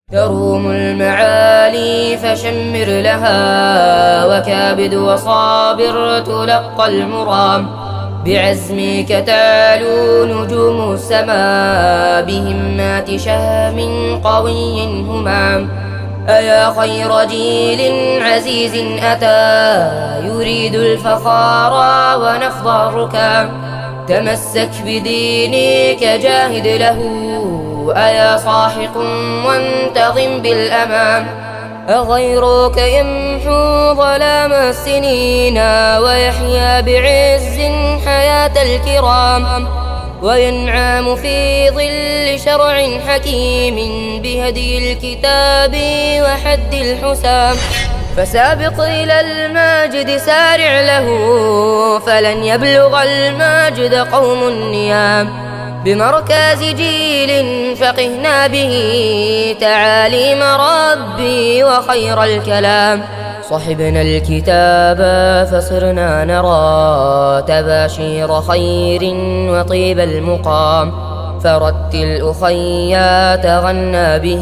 تروم المعالي فشمر لها، وكابد وصابر تلقى المرام. بعزمك تعلو نجوم السماء، بهمات شهم قوي همام. أيا خير جيل عزيز أتى، يريد الفخار ونفض الركام. تمسك بدينك جاهد له، أيا صاحق وانتظم بالأمام. أغيرك يمحو ظلام السنين، ويحيا بعز حياة الكرام. وينعم في ظل شرع حكيم، بهدي الكتاب وحد الحسام. فسابق إلى الماجد سارع له، فلن يبلغ الماجد قوم النيام. بمركز جيل فقهنا به، تعاليم ربي وخير الكلام. صحبنا الكتاب فصرنا نرى، تباشير خير وطيب المقام. فرتل أخيا تغنى به،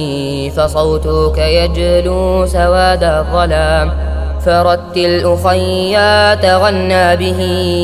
فصوتك يجلو سواد الظلام. فرتل أخيا تغنى به،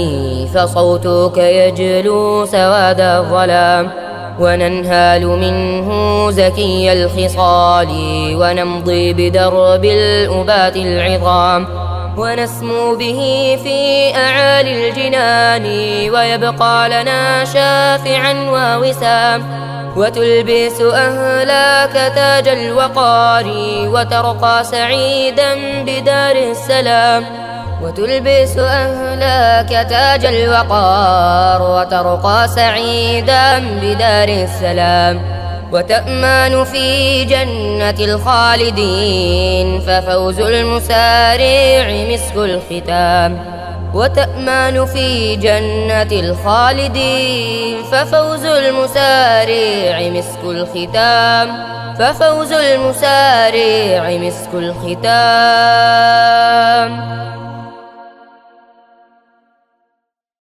فصوتك يجلو سواد الظلام. وننهال منه زكي الخصال، ونمضي بدرب الأبات العظام. ونسمو به في أعالي الجنان، ويبقى لنا شافعا ووسام. وتلبس أهلك تاج الوقار، وترقى سعيدا بدار السلام. وتلبس أهلك تاج الوقار، وترقى سعيدا بدار السلام. وتأمان في جنة الخالدين، ففوز المسارع مسك الختام. وتأمان في جنة الخالدين، ففوز المسارع مسك الختام. ففوز المسارع مسك الختام.